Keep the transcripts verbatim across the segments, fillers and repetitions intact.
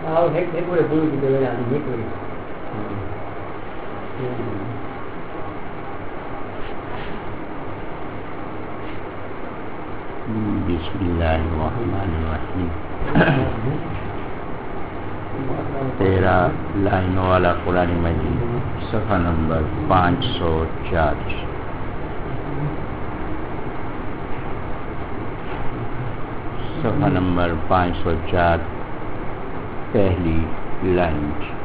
Ah, thấy thấy có được vui thì tôi làm gì hết rồi. बिस्मिल्लाहिर्रहमानिर्रहीम। तेरह लाइनों वाला कुरान मजीद सफ़ा नंबर पाँच सौ चार। सफ़ा नंबर पाँच सौ चार पहली लाइन।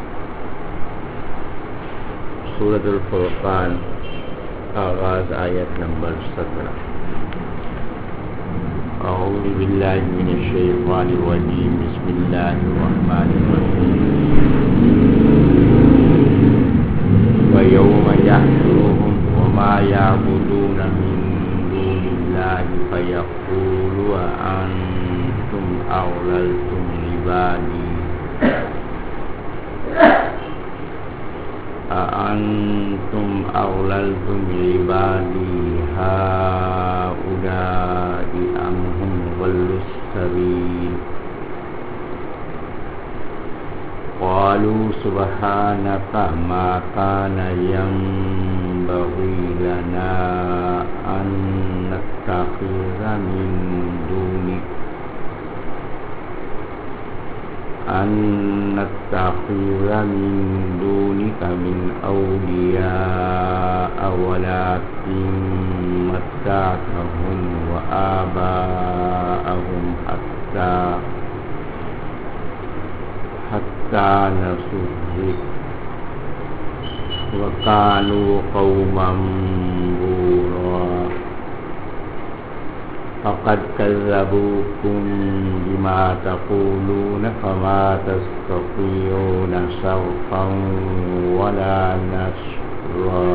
सूरतुल फुरक़ान आगाज़ आयत नंबर सत्रह। अऊज़ु बिल्लाहि मिनश शैतानिर रजीम। बिस्मिल्लाहिर रहमानिर रहीम। व यौम यहशुरुहुम व मा यअबुदून मिन दूनिल्लाहि फयक़ूलु अअंतुम अज़ललतुम इबादी अअंतुम अज़ललतुम इबादी हाउलाइ अम हुम ज़ल्लुस सबील। क़ालू सुब्हानक मा कान यंबग़ी लना अन नत्तख़िज़ मिन दूनिक अन नत्तख़िज़ मिन दूनिक मिन औलियाअ वलाकिन मत्तअतहुम व आबाअहुम हत्ता हत्ता नसू ज़िक्र व कानू क़ौमन बूरा। फ़क़द कज़्ज़बूकुम बिमा तक़ूलून फ़मा तस्ततीऊन सर्फ़न वला नस्रा।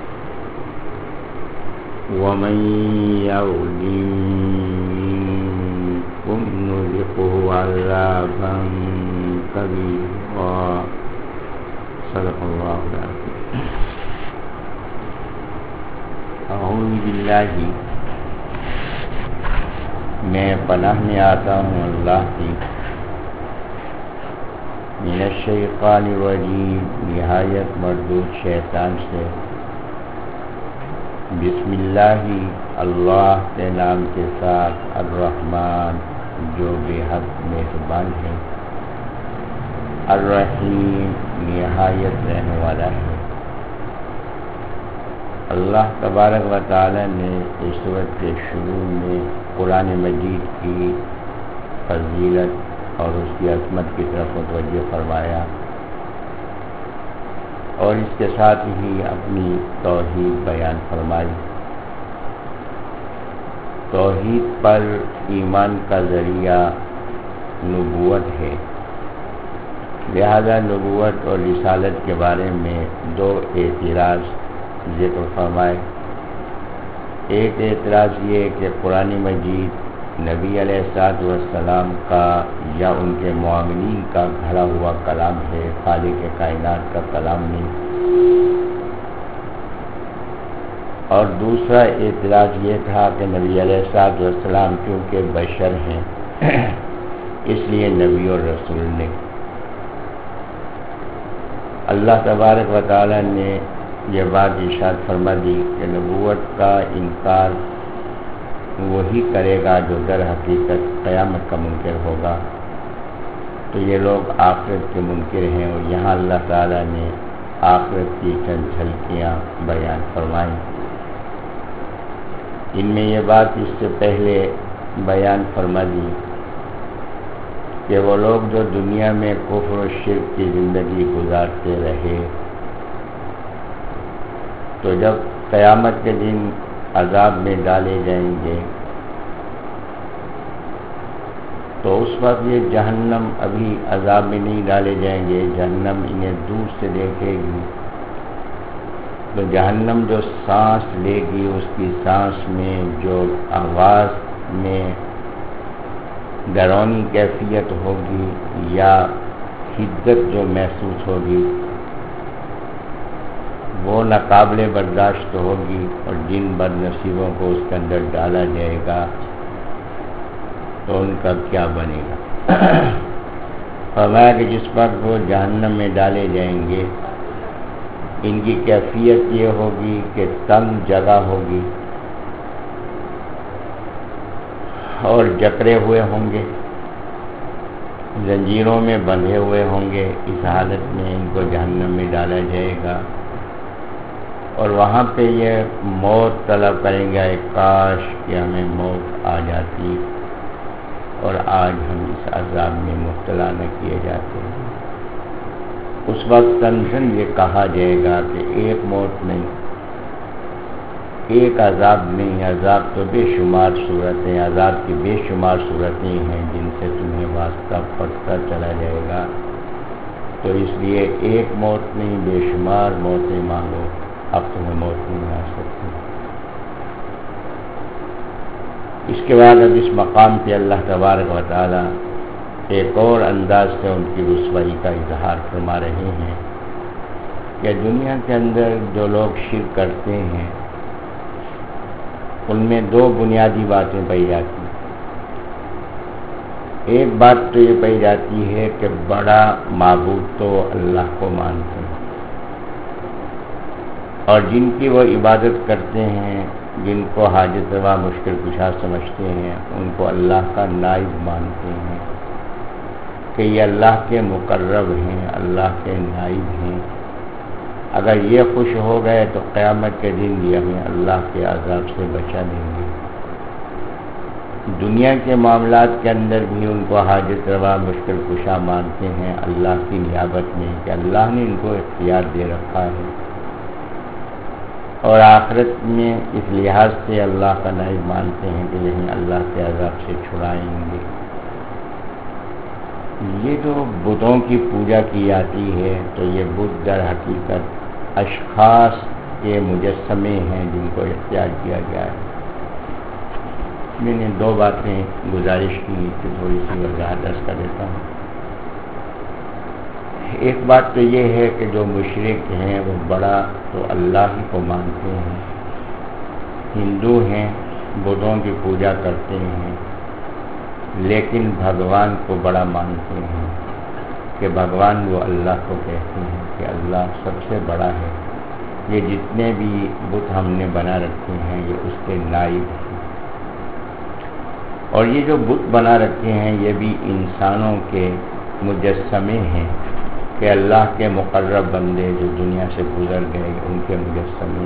वमन यग़लिम मिनकुम नुज़िक़हु अज़ाबन कबीरा। सदक़ल्लाहुल अज़ीम। अऊज़ु बिल्लाहि, मैं पनाह में आता हूँ अल्लाह की, मिनश शैतानिर रजीम, निहायत मरदूद शैतान से। बिस्मिल्लाहि, अल्लाह के नाम के साथ, अर्रहमान जो बेहद मेहरबान है, अर्रहीम निहायत रहने वाला है। अल्लाह तबारक व तआला ने इस सूरत के शुरू में कुरान मजीद की फजीलत और उसकी अज़मत की तरफ मुतवज्जह फरमाया और इसके साथ ही अपनी तौहीद बयान फरमाई। तौहीद पर ईमान का ज़रिया नबूवत है, लिहाजा नबूवत और रिसालत के बारे में दो एतराज़ ज़िक्र फरमाए। एक एतराज़ ये कि कुरान मजीद नबी अलैहिस्सलातु वस्सलाम का या उनके मुआमिनीन का घड़ा हुआ कलाम है, खालिक कायनात का कलाम नहीं। और दूसरा एतराज़ ये था कि नबी अलैहिस्सलातु वस्सलाम क्योंकि बशर हैं इसलिए नबी और रसूल ने। अल्लाह तबारक व तआला ने यह बात इरशाद फरमा दी कि नबूवत का इनकार वही करेगा जो दर हकीकत क़यामत का मुनकिर होगा। तो ये लोग आखिरत के मुनकिर हैं और यहाँ अल्लाह ताला ने आखिरत की चंद झलकियाँ बयान फरमाई। इनमें यह बात इससे पहले बयान फरमा दी कि वो लोग जो दुनिया में कुफ्र और शिर्क की ज़िंदगी गुजारते रहे, तो जब क़यामत के दिन अज़ाब में डाले जाएंगे तो उस वक्त ये जहन्नम अभी अज़ाब में नहीं डाले जाएंगे, जहन्नम इन्हें दूर से देखेगी। तो जहन्नम जो सांस लेगी उसकी सांस में जो आवाज़ में डरावनी कैफियत होगी या हिद्दत जो महसूस होगी वो नाकाबिले बर्दाश्त होगी और जिन बदनसीबों को उसके अंदर डाला जाएगा तो उनका क्या बनेगा। فرمایا کہ جس وقت وہ جہنم میں ڈالے جائیں گے ان کی کیفیت یہ ہوگی کہ تنگ جگہ ہوگی اور جکڑے ہوئے ہوں گے، زنجیروں میں بندھے ہوئے ہوں گے. اس حالت میں ان کو جہنم میں ڈالا جائے گا اور وہاں پہ یہ موت طلب کریں گے، کاش کہ ہمیں موت آ جاتی اور آج ہم اس عذاب میں مبتلا نہ کیے جاتے. اس وقت تنزن یہ کہا جائے گا کہ ایک موت نہیں، ایک عذاب نہیں، عذاب تو بے شمار صورتیں، عذاب کی بے شمار صورتیں ہیں جن سے تمہیں واسطہ پڑتا چلا جائے گا. تو اس لیے ایک موت نہیں، بے شمار موتیں مانگو، اب تمہیں موت نہیں آ سکتی. اس کے بعد اب اس مقام پہ اللہ تبارک و تعالی ایک اور انداز سے ان کی رسوائی کا اظہار فرما رہے ہیں کہ دنیا کے اندر جو لوگ شرک کرتے ہیں ان میں دو بنیادی باتیں پائی جاتی ہیں. ایک بات تو یہ پائی جاتی ہے کہ بڑا معبود تو اللہ کو مانتے ہیں اور جن کی وہ عبادت کرتے ہیں، جن کو حاجت روا مشکل کشا سمجھتے ہیں، ان کو اللہ کا نائب مانتے ہیں کہ یہ اللہ کے مقرب ہیں، اللہ کے نائب ہیں. اگر یہ خوش ہو گئے تو قیامت کے دن یہ ہمیں اللہ کے عذاب سے بچا دیں گے. دنیا کے معاملات کے اندر بھی ان کو حاجت روا مشکل کشا مانتے ہیں اللہ کی نیابت میں کہ اللہ نے ان کو اختیار دے رکھا ہے، اور آخرت میں اس لحاظ سے اللہ کا نائب مانتے ہیں کہ یہیں اللہ کے عذاب سے چھڑائیں گے. یہ جو بتوں کی پوجا کی جاتی ہے تو یہ بت در حقیقت اشخاص کے مجسمے ہیں جن کو اختیار کیا گیا ہے. میں نے دو باتیں گزارش کی کہ تھوڑی سی وضاحت عرض کر دیتا ہوں. ایک بات تو یہ ہے کہ جو مشرک ہیں وہ بڑا تو اللہ ہی کو مانتے ہیں، ہندو ہیں بتوں کی پوجا کرتے ہیں لیکن بھگوان کو بڑا مانتے ہیں کہ بھگوان وہ اللہ کو کہتے ہیں کہ اللہ سب سے بڑا ہے، یہ جتنے بھی بت ہم نے بنا رکھے ہیں یہ اس کے نائب ہیں. اور یہ جو بت بنا رکھے ہیں یہ بھی انسانوں کے مجسمے ہیں کہ اللہ کے مقرب بندے جو دنیا سے گزر گئے ان کے مجسمے.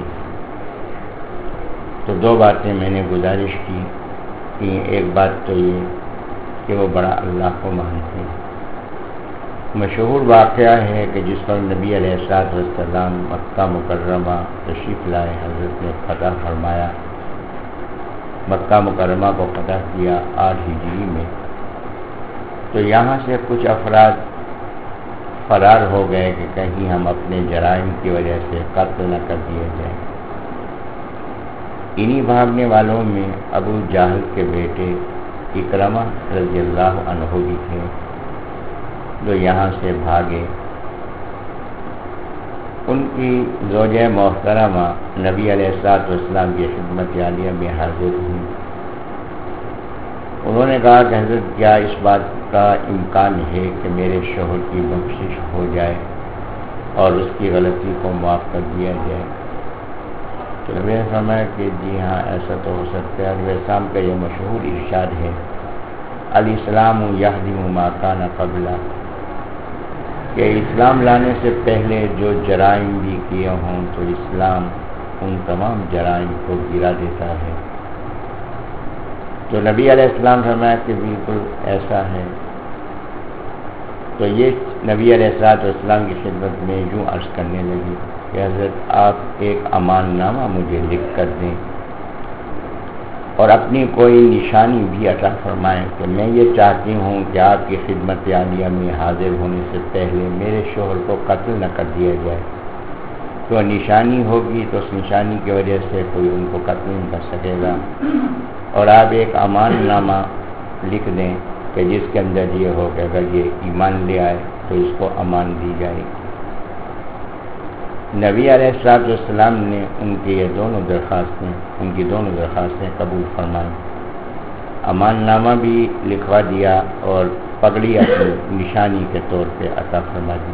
تو دو باتیں میں نے گزارش کی کہ ایک بات تو یہ کہ وہ بڑا اللہ کو مانتے ہیں. مشہور واقعہ ہے کہ جس پر نبی علیہ الصلوۃ والسلام مکہ مکرمہ تشریف لائے، حضرت نے فتح فرمایا، مکہ مکرمہ کو فتح کیا آٹھ ہجری میں. تو یہاں سے کچھ افراد فرار ہو گئے کہ کہیں ہم اپنے جرائم کی وجہ سے قتل نہ کر دیے جائیں. انہی بھاگنے والوں میں ابو جہل کے بیٹے اکرمہ رضی اللہ عنہ بھی تھے جو یہاں سے بھاگے. ان کی زوجہ محترمہ نبی علیہ الصلوۃ والسلام کی خدمت عالیہ میں حاضر ہوئی. انہوں نے کہا کہ حضرت کیا اس بات کا امکان ہے کہ میرے شوہر کی بخشش ہو جائے اور اس کی غلطی کو معاف کر دیا جائے؟ تو نبی نے فرمایا کہ جی ہاں ایسا تو ہو سکتا ہے. نبی السلام کا یہ مشہور ارشاد ہے الاسلام یہدم ما کان قبلہ، کہ اسلام لانے سے پہلے جو جرائم بھی کیے ہوں تو اسلام ان تمام جرائم کو گرا دیتا ہے. تو نبی علیہ السلام فرمایا کہ بالکل ایسا ہے. تو یہ نبی علیہ الصلوۃ والسلام کی خدمت میں یوں عرض کرنے لگی کہ حضرت آپ ایک امان نامہ مجھے لکھ کر دیں اور اپنی کوئی نشانی بھی عطا فرمائیں کہ میں یہ چاہتی ہوں کہ آپ کی خدمت عالیہ میں حاضر ہونے سے پہلے میرے شوہر کو قتل نہ کر دیا جائے. تو نشانی ہوگی تو اس نشانی کی وجہ سے کوئی ان کو قتل نہیں کر سکے گا. اور آپ ایک امان نامہ لکھ دیں کہ جس کے اندر یہ ہو کہ اگر یہ ایمان لے آئے تو اس کو امان دی جائے. نبی علیہ الصلوۃ والسلام نے ان کی یہ دونوں درخواستیں ان کی دونوں درخواستیں قبول فرمائیں. امان نامہ بھی لکھوا دیا اور پگڑی اپنی نشانی کے طور پہ عطا فرما دی.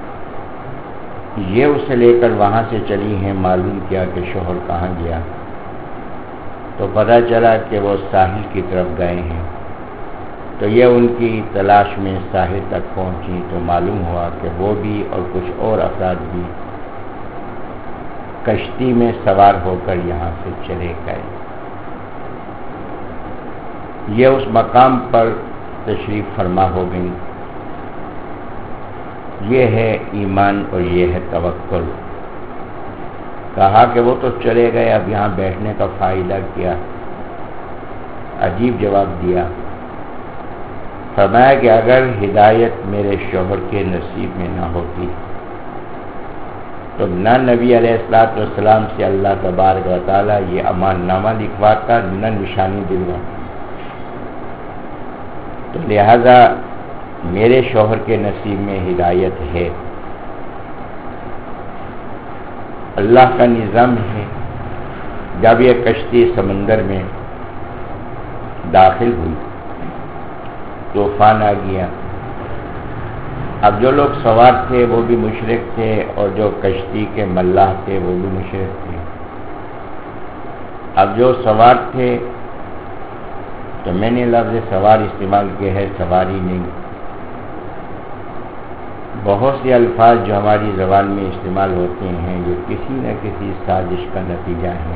یہ اسے لے کر وہاں سے چلی ہیں. معلوم کیا کہ شوہر کہاں گیا تو پتہ چلا کہ وہ ساحل کی طرف گئے ہیں. تو یہ ان کی تلاش میں ساحل تک پہنچی تو معلوم ہوا کہ وہ بھی اور کچھ اور افراد بھی کشتی میں سوار ہو کر یہاں سے چلے گئے. یہ اس مقام پر تشریف فرما ہو گئی. یہ ہے ایمان اور یہ ہے توکل. کہا کہ وہ تو چلے گئے، اب یہاں بیٹھنے کا فائدہ کیا؟ عجیب جواب دیا. فرمایا کہ اگر ہدایت میرے شوہر کے نصیب میں نہ ہوتی تو نہ نبی علیہ الصلوۃ والسلام سے اللہ تبارک و تعالیٰ یہ امان نامہ لکھواتا، نہ نشانی دلواتا. تو لہذا میرے شوہر کے نصیب میں ہدایت ہے. اللہ کا نظام ہے. جب یہ کشتی سمندر میں داخل ہوئی طوفان آ گیا. اب جو لوگ سوار تھے وہ بھی مشرک تھے اور جو کشتی کے ملاح تھے وہ بھی مشرک تھے. اب جو سوار تھے تو میں نے لفظ سوار استعمال کیا ہے، سواری نہیں. بہت سے الفاظ جو ہماری زبان میں استعمال ہوتے ہیں یہ کسی نہ کسی سازش کا نتیجہ ہے.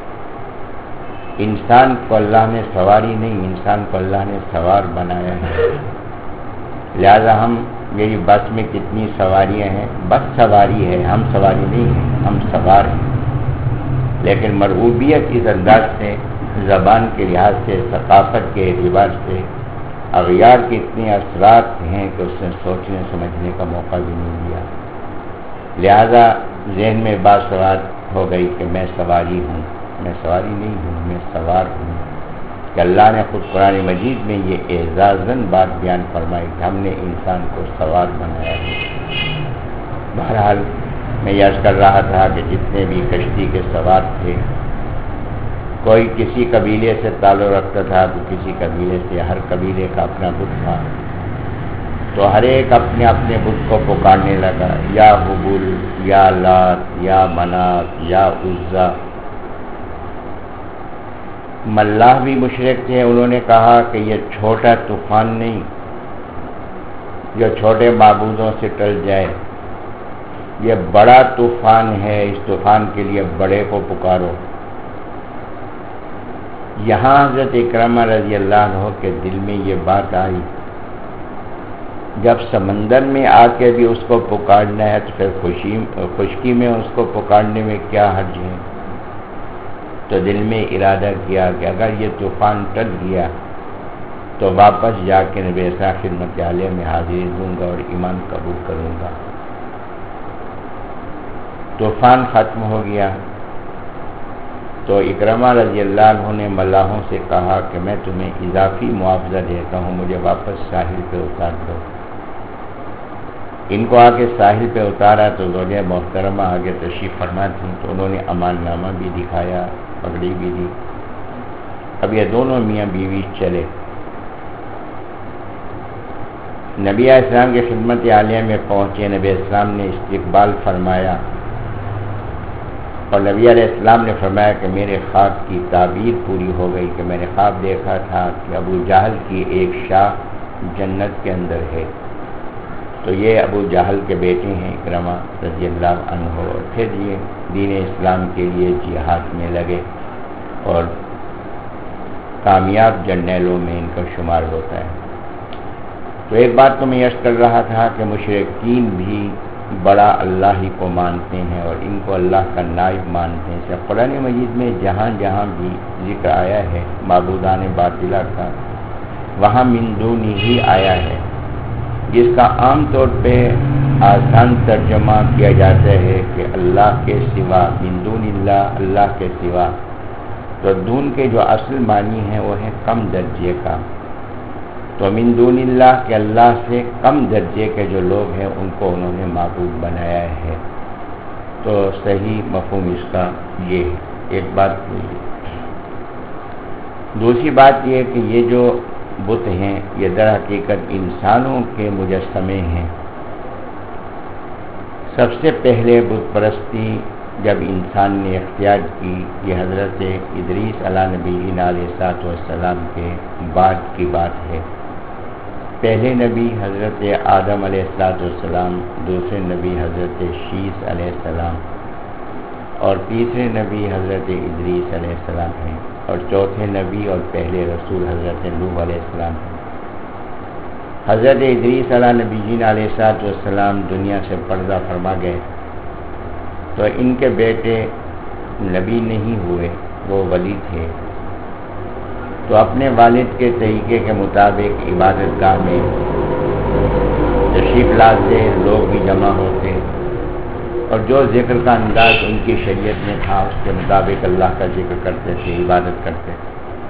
انسان کو اللہ نے سواری نہیں، انسان کو اللہ نے سوار بنایا ہے. لہذا ہم میری بس میں کتنی سواریاں ہیں؟ بس سواری ہے، ہم سواری نہیں ہیں، ہم سوار ہیں. لیکن مرغوبیت اس انداز سے، زبان کے لحاظ سے، ثقافت کے اعتبار سے اغیار کے اتنے اثرات ہیں کہ اس نے سوچنے سمجھنے کا موقع بھی نہیں دیا. لہذا ذہن میں بات سوار ہو گئی کہ میں سواری ہوں. میں سواری نہیں ہوں، میں سوار ہوں. کہ اللہ نے خود قرآن مجید میں یہ اعزازاً بات بیان فرمائی کہ ہم نے انسان کو سوار بنایا ہے. بہرحال میں یہ عرض کر رہا تھا کہ جتنے بھی کشتی کے سوار تھے، کوئی کسی قبیلے سے تعلق رکھتا تھا تو کسی قبیلے سے، ہر قبیلے کا اپنا بت تھا. تو ہر ایک اپنے اپنے بت کو پکارنے لگا، یا حبل، یا لات، یا منات، یا عزا. ملاح بھی مشرک تھے. انہوں نے کہا کہ یہ چھوٹا طوفان نہیں جو چھوٹے معبودوں سے ٹل جائے، یہ بڑا طوفان ہے. اس طوفان کے لیے بڑے کو پکارو. یہاں حضرت اکرمہ رضی اللہ عنہ کے دل میں یہ بات آئی، جب سمندر میں آ کے بھی اس کو پکارنا ہے تو پھر خوشی خشکی میں اس کو پکارنے میں کیا حرج ہے. تو دل میں ارادہ کیا کہ اگر یہ طوفان ٹل گیا تو واپس جا کے نبی ایسا خدمت عالیہ میں حاضری دوں گا اور ایمان قبول کروں گا. طوفان ختم ہو گیا تو اکرمہ رضی اللہ عنہ نے ملاحوں سے کہا کہ میں تمہیں اضافی معاوضہ دیتا ہوں، مجھے واپس ساحل پہ اتار دو. ان کو آگے ساحل پہ اتارا تو زوجہ محترمہ آگے تشریف فرما تھیں تو انہوں نے امان نامہ بھی دکھایا، پگڑی بھی دی. اب یہ دونوں میاں بیوی چلے. نبی علیہ السلام کی خدمت عالیہ میں پہنچے. نبی علیہ السلام نے استقبال فرمایا اور نبی علیہ السلام نے فرمایا کہ میرے خواب کی تعبیر پوری ہو گئی کہ میں نے خواب دیکھا تھا کہ ابو جہل کی ایک شاخ جنت کے اندر ہے. تو یہ ابو جہل کے بیٹے ہیں اکرمہ رضی اللہ عنہ. اور پھر یہ دین اسلام کے لیے جہاد میں لگے اور کامیاب جرنیلوں میں ان کا شمار ہوتا ہے. تو ایک بات تو میں عرض کر رہا تھا کہ مشرکین بھی بڑا اللہ ہی کو مانتے ہیں اور ان کو اللہ کا نائب مانتے ہیں. صرف قرآن مجید میں جہاں جہاں بھی ذکر آیا ہے معبودان باطلہ کا، وہاں من دونہ ہی آیا ہے، جس کا عام طور پہ آسان ترجمہ کیا جاتا ہے کہ اللہ کے سوا، من دون اللہ، اللہ کے سوا. تو دون کے جو اصل معنی ہیں وہ ہے کم درجے کا. تو من دون اللہ کے اللہ سے کم درجے کے جو لوگ ہیں ان کو انہوں نے معبود بنایا ہے. تو صحیح مفہوم اس کا یہ ہے. ایک بات یہ. دوسری بات یہ کہ یہ جو بت ہیں یہ در حقیقت انسانوں کے مجسمے ہیں۔ سب سے پہلے بت پرستی جب انسان نے اختیار کی یہ حضرت ادریس علیہ نبی علیہ الصلوۃ والسلام کے بعد کی بات ہے۔ پہلے نبی حضرت آدم علیہ الصلوۃ والسلام، دوسرے نبی حضرت شیس علیہ السلام اور تیسرے نبی حضرت ادریس علیہ السلام ہیں، اور چوتھے نبی اور پہلے رسول حضرت نوح علیہ السلام ہیں۔ حضرت ادریس علیہ نبی علیہ الصلوۃ والسلام دنیا سے پردہ فرما گئے تو ان کے بیٹے نبی نہیں ہوئے، وہ ولی تھے، تو اپنے والد کے طریقے کے مطابق عبادت گاہ میں تشریف لاتے، لوگ بھی جمع ہوتے، اور جو ذکر کا انداز ان کی شریعت میں تھا اس کے مطابق اللہ کا ذکر کرتے تھے، عبادت کرتے تھے۔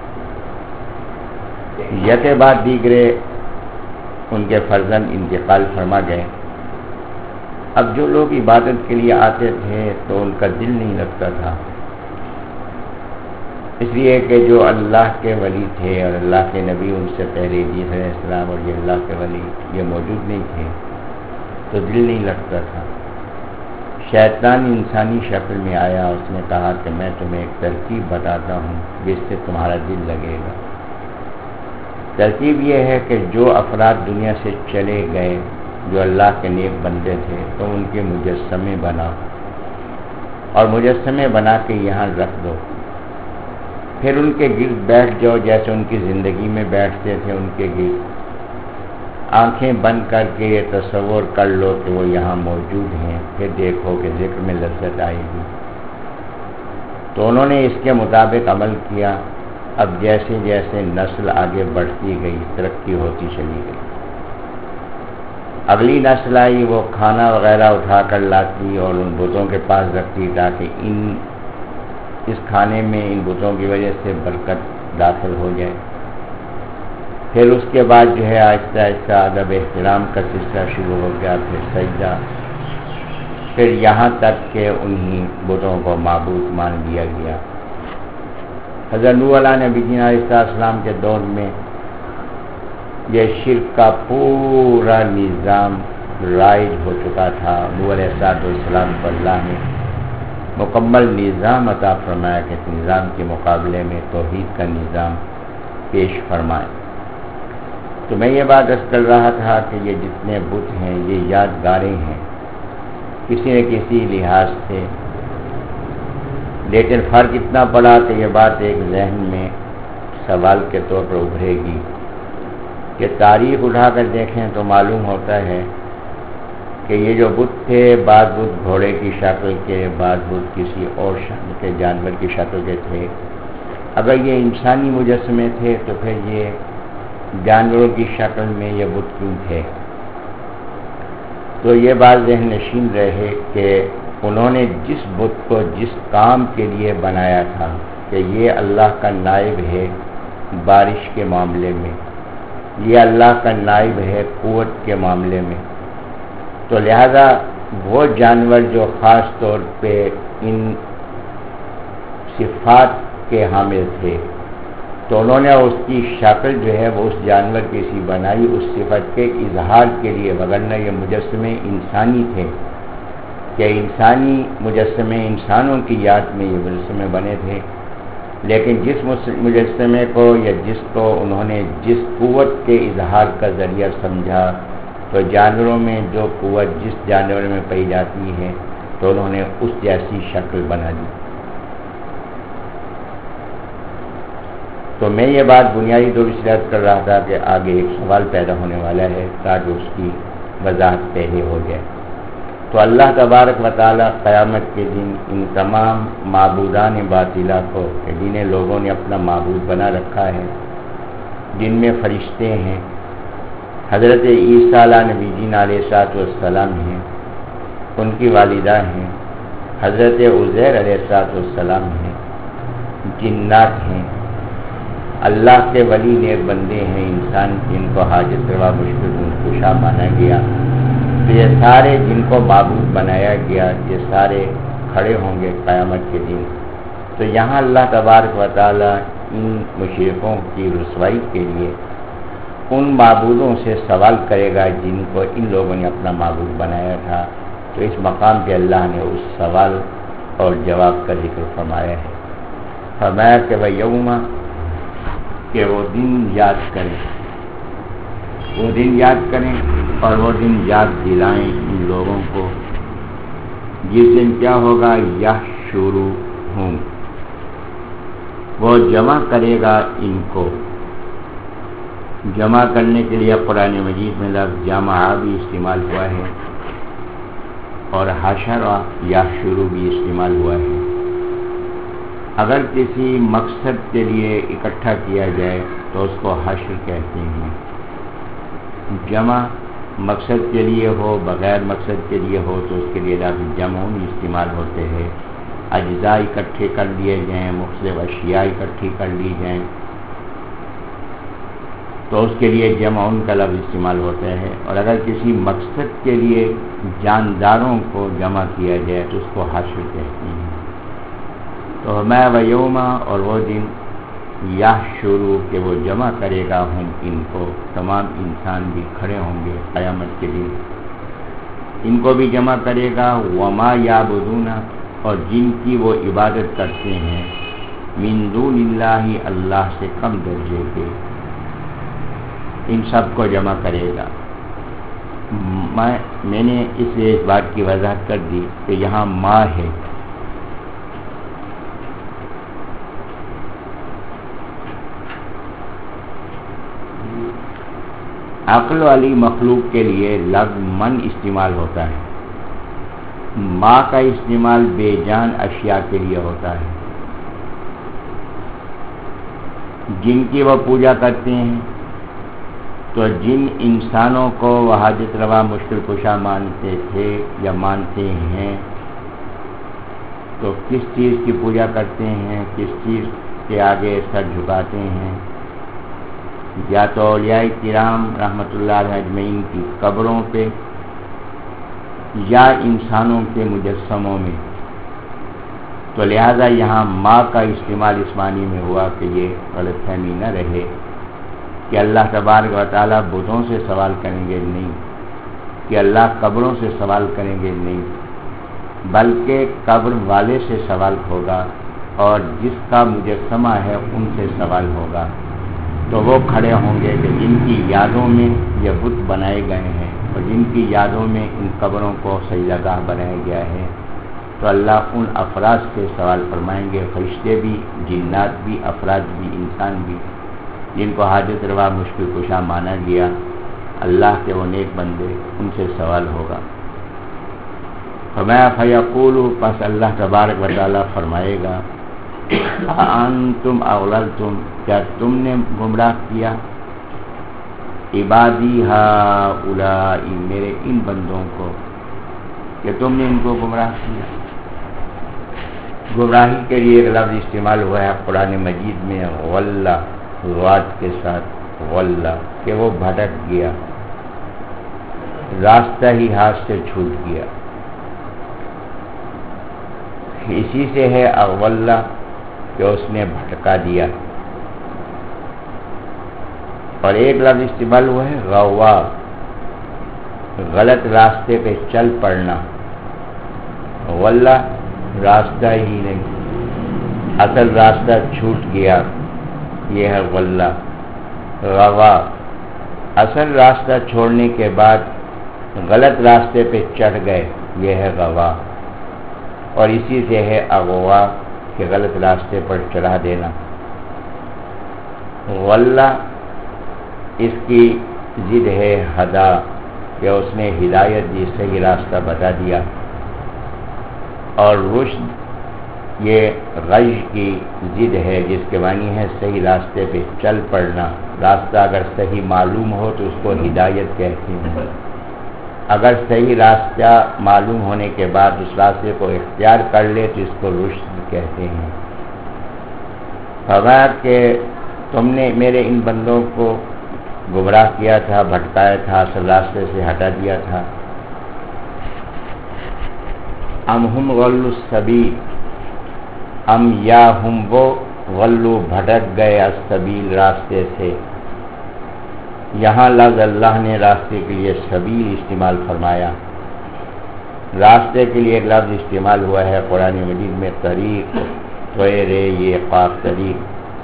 یکے بعد دیگرے ان کے فرزند انتقال فرما گئے۔ اب جو لوگ عبادت کے لیے آتے تھے تو ان کا دل نہیں لگتا تھا، اس لیے کہ جو اللہ کے ولی تھے اور اللہ کے نبی ان سے پہلے ادریس علیہ السلام اور یہ اللہ کے ولی یہ موجود نہیں تھے تو دل نہیں لگتا تھا۔ شیطان انسانی شکل میں آیا، اس نے کہا کہ میں تمہیں ایک ترکیب بتاتا ہوں جس سے تمہارا دل لگے گا۔ ترکیب یہ ہے کہ جو افراد دنیا سے چلے گئے جو اللہ کے نیک بندے تھے تو ان کے مجسمے بناؤ اور مجسمے بنا کے یہاں رکھ دو، پھر ان کے گرد بیٹھ جاؤ جیسے ان کی زندگی میں بیٹھتے تھے ان کے گرد، آنکھیں بند کر کے یہ تصور کر لو کہ وہ یہاں موجود ہیں، پھر دیکھو کہ ذکر میں لذت آئے گی۔ تو انہوں نے اس کے مطابق عمل کیا۔ اب جیسے جیسے نسل آگے بڑھتی گئی ترقی ہوتی چلی گئی، اگلی نسل آئی وہ کھانا وغیرہ اٹھا کر لاتی اور ان بتوں کے پاس رکھتی تاکہ ان اس کھانے میں ان بتوں کی وجہ سے برکت داخل ہو جائے۔ پھر اس کے بعد جو ہے آہستہ آہستہ ادب احترام کا سلسلہ شروع ہو گیا، پھر سجدہ، پھر یہاں تک کہ انہی بتوں کو معبود مان لیا گیا۔ حضرت نوح علیہ نبی علیہ السلام کے دور میں یہ شرک کا پورا نظام رائج ہو چکا تھا۔ نوح علیہ السلام کو اللہ نے مکمل نظام عطا فرمایا کہ اس نظام کے مقابلے میں توحید کا نظام پیش فرمائے۔ تو میں یہ بات عرض کر رہا تھا کہ یہ جتنے بت ہیں یہ یادگاریں ہیں کسی نہ کسی لحاظ سے، لیکن فرق اتنا پڑا کہ یہ بات ایک ذہن میں سوال کے طور پر ابھرے گی کہ تاریخ اٹھا کر دیکھیں تو معلوم ہوتا ہے کہ یہ جو بت تھے بعض بت گھوڑے کی شکل کے، بعض بت کسی اور شکل کے جانور کی شکل کے تھے۔ اگر یہ انسانی مجسمے تھے تو پھر یہ جانوروں کی شکل میں یہ بت کیوں تھے؟ تو یہ بات ذہن نشین رہے کہ انہوں نے جس بت کو جس کام کے لیے بنایا تھا کہ یہ اللہ کا نائب ہے بارش کے معاملے میں، یہ اللہ کا نائب ہے قوت کے معاملے میں، تو لہذا وہ جانور جو خاص طور پہ ان صفات کے حامل تھے تو انہوں نے اس کی شکل جو ہے وہ اس جانور کی سی بنائی اس صفت کے اظہار کے لیے، وگرنہ یہ مجسمے انسانی تھے کہ انسانی مجسمے انسانوں کی یاد میں یہ مجسمے بنے تھے، لیکن جس مجسمے کو یا جس کو انہوں نے جس قوت کے اظہار کا ذریعہ سمجھا تو جانوروں میں جو قوت جس جانور میں پائی جاتی ہے تو انہوں نے اس جیسی شکل بنا دی۔ تو میں یہ بات بنیادی طور سے رد کر رہا تھا کہ آگے ایک سوال پیدا ہونے والا ہے تاکہ اس کی وضاحت پہلے ہو جائے۔ تو اللہ تبارک و تعالیٰ قیامت کے دن ان تمام معبودان باطلہ کو کہ جنہیں لوگوں نے اپنا معبود بنا رکھا ہے، جن میں فرشتے ہیں، حضرت عیسیٰ علیہ نبی جین علیہ السلام ہیں، ان کی والدہ ہیں، حضرت عزیر علیہ السلام ہیں، جنات ہیں، اللہ کے ولی نیک بندے ہیں، انسان جن کو حاجت روا مشکل کشا مانا گیا، تو یہ سارے جن کو معبود بنایا گیا یہ سارے کھڑے ہوں گے قیامت کے دن۔ تو یہاں اللہ تبارک و تعالیٰ ان مشرکوں کی رسوائی کے لیے ان معبودوں سے سوال کرے گا جن کو ان لوگوں نے اپنا معبود بنایا تھا. تو اس مقام پہ اللہ نے اس سوال اور جواب کا ذکر فرمایا ہے. فرمایا کہ وہ یوم، کہ وہ دن یاد کریں، وہ دن یاد کریں اور وہ دن یاد دلائیں ان لوگوں کو جس دن کیا ہوگا، یہ شروع ہوں، وہ جمع کرے گا ان کو. جمع کرنے کے لیے قرآن مجید میں لفظ جمع بھی استعمال ہوا ہے اور حشر یا شروع بھی استعمال ہوا ہے. اگر کسی مقصد کے لیے اکٹھا کیا جائے تو اس کو حشر کہتے ہیں. جمع مقصد کے لیے ہو، بغیر مقصد کے لیے ہو تو اس کے لیے لفظ جمع استعمال ہوتے ہیں. اجزاء اکٹھے کر لیے جائیں، مختلف اشیاء اکٹھی کر لی جائیں تو اس کے لیے جمع ان کا لفظ استعمال ہوتا ہے. اور اگر کسی مقصد کے لیے جانداروں کو جمع کیا جائے تو اس کو حشر کہتے ہیں. تو میں و یوم، اور وہ دن یا شروع کہ وہ جمع کرے گا ہم ان کو، تمام انسان بھی کھڑے ہوں گے قیامت کے دن، ان کو بھی جمع کرے گا. وما یعبدون، اور جن کی وہ عبادت کرتے ہیں، من دون اللہ، اللہ سے کم درجے کے، ان سب کو جمع کرے گا. میں میں نے اس لیے اس بات کی وضاحت کر دی کہ یہاں ما ہے، عقل والی مخلوق کے لیے لفظ من استعمال ہوتا ہے، ما کا استعمال بے جان اشیاء کے لیے ہوتا ہے جن کی وہ پوجا کرتے ہیں. تو جن انسانوں کو وہ حاجت روا مشکل کشا مانتے تھے یا مانتے ہیں، تو کس چیز کی پوجا کرتے ہیں، کس چیز کے آگے سر جھکاتے ہیں؟ یا تو اولیاء کرام رحمۃ اللہ علیہ اجمعین کی قبروں پہ یا انسانوں کے مجسموں میں. تو لہذا یہاں ما کا استعمال اس معنی میں ہوا کہ یہ غلط فہمی نہ رہے کہ اللہ تبارک و تعالیٰ بتوں سے سوال کریں گے، نہیں، کہ اللہ قبروں سے سوال کریں گے، نہیں، بلکہ قبر والے سے سوال ہوگا اور جس کا مجسمہ ہے ان سے سوال ہوگا. تو وہ کھڑے ہوں گے کہ جن کی یادوں میں یہ بت بنائے گئے ہیں اور جن کی یادوں میں ان قبروں کو سجدہ گاہ بنایا گیا ہے. تو اللہ ان افراد سے سوال فرمائیں گے، فرشتے بھی، جنات بھی، افراد بھی، انسان بھی، جن کو حاجت روا مشکل کشا مانا گیا، اللہ کے وہ نیک بندے، ان سے سوال ہوگا. فرمایا فیقول، پس اللہ تبارک و تعالیٰ فرمائے گا، انتم اضللتم، کیا تم نے گمراہ کیا، عبادی ہؤلاء، میرے ان بندوں کو، کہ تم نے ان کو گمراہ کیا. گمراہی کے لیے ایک لفظ استعمال ہوا ہے قرآن مجید میں، غلہ، غات کے ساتھ، غلہ، کہ وہ بھٹک گیا، راستہ ہی ہاتھ سے چھوٹ گیا. اسی سے ہے اغواللہ کہ اس نے بھٹکا دیا. اور ایک لفظ استعمال ہوا ہے غوا، غلط راستے پہ چل پڑنا. غلہ راستہ ہی نہیں، اصل راستہ چھوٹ گیا، یہ ہے غلہ. غوا، اصل راستہ چھوڑنے کے بعد غلط راستے پہ چڑھ گئے، یہ ہے غوا. اور اسی سے ہے اغوا کہ غلط راستے پر چڑھا دینا. غلہ اس کی ضد ہے ہدا، کہ اس نے ہدایت دی، صحیح راستہ بتا دیا. اور رشد یہ غی کی ضد ہے، جس کے معنی ہے صحیح راستے پہ چل پڑنا. راستہ اگر صحیح معلوم ہو تو اس کو ہدایت کہتے ہیں، اگر صحیح راستہ معلوم ہونے کے بعد اس راستے کو اختیار کر لے تو اس کو رشد کہتے ہیں. فرمایا کہ تم نے میرے ان بندوں کو گمراہ کیا تھا، بھٹکایا تھا، اصل راستے سے ہٹا دیا تھا. ام ہم غلوا السبیل، ام یا ہم وہ غلو بھٹک گئے السبیل راستے سے، یہاں لفظ اللہ نے راستے کے لیے سبیل استعمال فرمایا. راستے کے لیے ایک لفظ استعمال ہوا ہے قرآن مجید میں طریق، طیر یہ قاف طریق،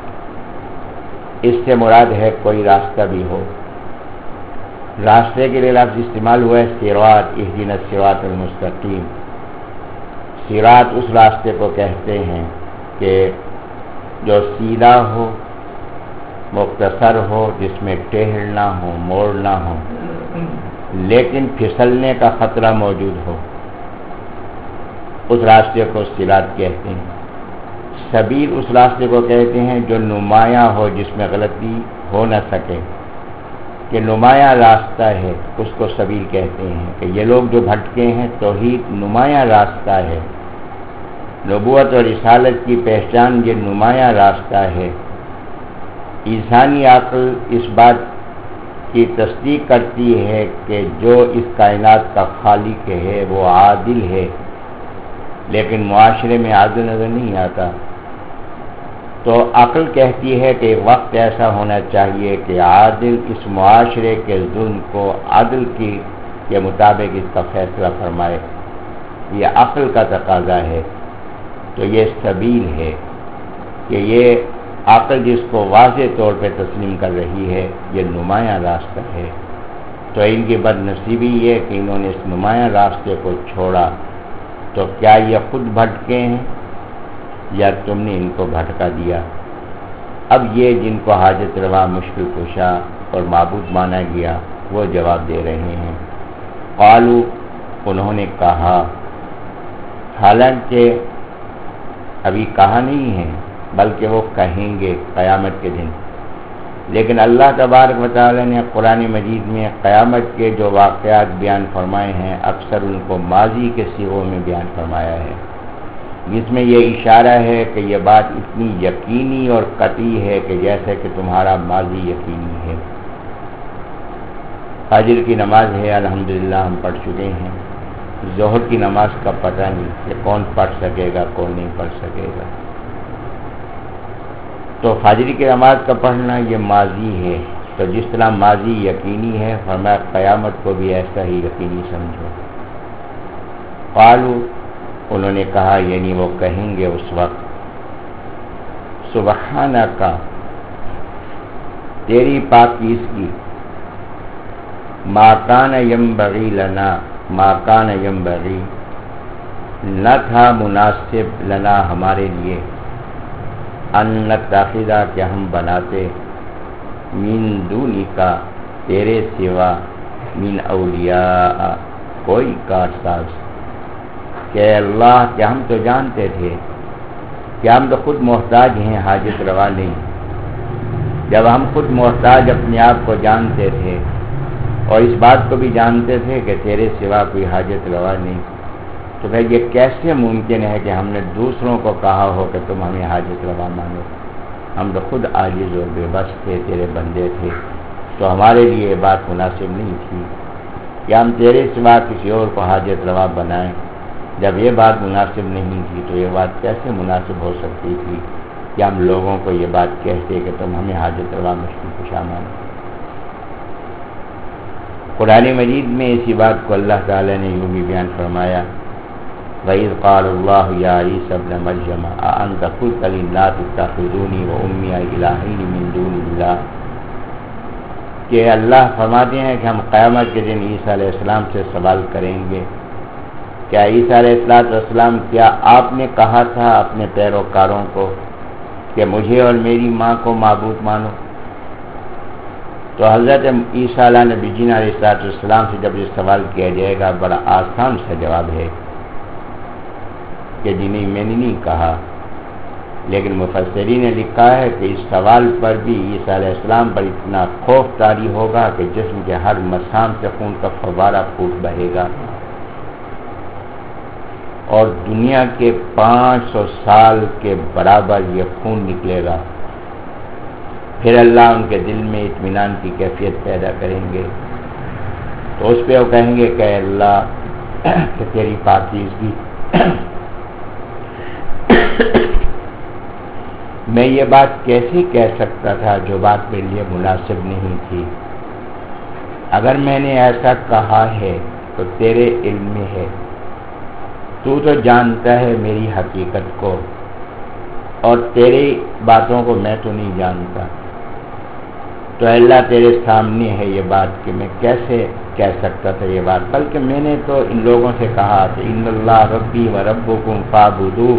اس سے مراد ہے کوئی راستہ بھی ہو. راستے کے لیے لفظ استعمال ہوا ہے صراط، اہدنا الصراط المستقیم. صراط اس راستے کو کہتے ہیں کہ جو سیدھا ہو، مختصر ہو، جس میں ٹہل نہ ہو، موڑ نہ ہو، لیکن پھسلنے کا خطرہ موجود ہو، اس راستے کو صراط کہتے ہیں. سبیل اس راستے کو کہتے ہیں جو نمایاں ہو، جس میں غلطی ہو نہ سکے، کہ نمایاں راستہ ہے، اس کو سبیل کہتے ہیں. کہ یہ لوگ جو بھٹکے ہیں، توحید نمایاں راستہ ہے. نبوت اور رسالت کی پہچان یہ نمایاں راستہ ہے. انسانی عقل اس بات کی تصدیق کرتی ہے کہ جو اس کائنات کا خالق ہے وہ عادل ہے، لیکن معاشرے میں عادل نظر نہیں آتا. تو عقل کہتی ہے کہ وقت ایسا ہونا چاہیے کہ عادل اس معاشرے کے ظلم کو عدل کی کے مطابق اس کا فیصلہ فرمائے. یہ عقل کا تقاضا ہے. تو یہ سبیل ہے کہ یہ عقل جس کو واضح طور پہ تسلیم کر رہی ہے، یہ نمایاں راستہ ہے. تو ان کی بد نصیبی یہ کہ انہوں نے اس نمایاں راستے کو چھوڑا. تو کیا یہ خود بھٹکے ہیں یا تم نے ان کو بھٹکا دیا؟ اب یہ جن کو حاجت روا، مشکل کشا اور معبود مانا گیا، وہ جواب دے رہے ہیں. قالو، انہوں نے کہا، حالانکہ ابھی کہا نہیں ہے بلکہ وہ کہیں گے قیامت کے دن. لیکن اللہ تبارک و تعالی نے قرآن مجید میں قیامت کے جو واقعات بیان فرمائے ہیں، اکثر ان کو ماضی کے صیغوں میں بیان فرمایا ہے، جس میں یہ اشارہ ہے کہ یہ بات اتنی یقینی اور قطعی ہے کہ جیسے کہ تمہارا ماضی یقینی ہے. فجر کی نماز ہے، الحمدللہ ہم پڑھ چکے ہیں. ظہر کی نماز کا پتہ نہیں کہ کون پڑھ سکے گا، کون نہیں پڑھ سکے گا. تو فجر کی نماز کا پڑھنا یہ ماضی ہے. تو جس طرح ماضی یقینی ہے، فرمایا قیامت کو بھی ایسا ہی یقینی سمجھو. قالو، انہوں نے کہا، یعنی وہ کہیں گے اس وقت، سبحانک، تیری پاکیزگی، ما کان ینبغی لنا، ما کان ینبغی، نہ تھا مناسب لنا ہمارے لیے، ان نتخذا کہ ہم بناتے، من دونک تیرے سوا، من اولیاء کوئی کارساز. کہ اللہ کہ ہم تو جانتے تھے کہ ہم تو خود محتاج ہیں، حاجت روا نہیں. جب ہم خود محتاج اپنے آپ کو جانتے تھے اور اس بات کو بھی جانتے تھے کہ تیرے سوا کوئی حاجت روا نہیں، تو پھر یہ کیسے ممکن ہے کہ ہم نے دوسروں کو کہا ہو کہ تم ہمیں حاجت روا مانو؟ ہم تو خود عاجز اور بے بس تھے، تیرے بندے تھے. تو ہمارے لیے یہ بات مناسب نہیں تھی کہ ہم تیرے سوا کسی اور کو حاجت روا بنائیں. جب یہ بات مناسب نہیں تھی تو یہ بات کیسے مناسب ہو سکتی تھی کہ ہم لوگوں کو یہ بات کہتے کہ تم ہمیں حاجت روا، مشکل کشا مانو؟ قرآن مجید میں اسی بات کو اللہ تعالی نے یوں بھی بیان فرمایا، وَإِذْ قَالَ اللَّهُ يَا عِيسَى ابْنَ مَرْيَمَ أَأَنْتَ قُلْتَ لِلنَّاسِ اتَّخِذُونِي وَأُمِّيَ إِلَٰهَيْنِ مِن دُونِ اللَّهِ. کہ اللہ فرماتے ہیں کہ ہم قیامت کے دن عیسیٰ علیہ السلام سے سوال کریں گے، کیا عیسیٰ علیہ السلام، کیا آپ نے کہا تھا اپنے پیروکاروں کو کہ مجھے اور میری ماں کو معبود مانو؟ تو حضرت عیسیٰ علیہ نبی جین علیہ السلام سے جب یہ سوال کیا جائے گا، بڑا آسان سا جواب ہے کہ جی نہیں، میں نے نہیں کہا. لیکن مفسرین نے لکھا ہے کہ اس سوال پر بھی عیسیٰ علیہ السلام پر اتنا خوف طاری ہوگا کہ جسم کے ہر مسام سے خون کا فوارہ پھوٹ بہے گا اور دنیا کے پانچ سو سال کے برابر یہ خون نکلے گا. پھر اللہ ان کے دل میں اطمینان کی کیفیت پیدا کریں گے. تو اس پہ وہ کہیں گے کہ اللہ کہ تیری پاکیزگی، میں یہ بات کیسے کہہ سکتا تھا جو بات میرے لیے مناسب نہیں تھی. اگر میں نے ایسا کہا ہے تو تیرے علم میں ہے، تو تو جانتا ہے میری حقیقت کو، اور تیری باتوں کو میں تو نہیں جانتا۔ تو اللہ تیرے سامنے ہے یہ بات کہ میں کیسے کہہ سکتا تھا یہ بات، بلکہ میں نے تو ان لوگوں سے کہا کہ ان اللہ ربی و ربکم فاعبدوہ،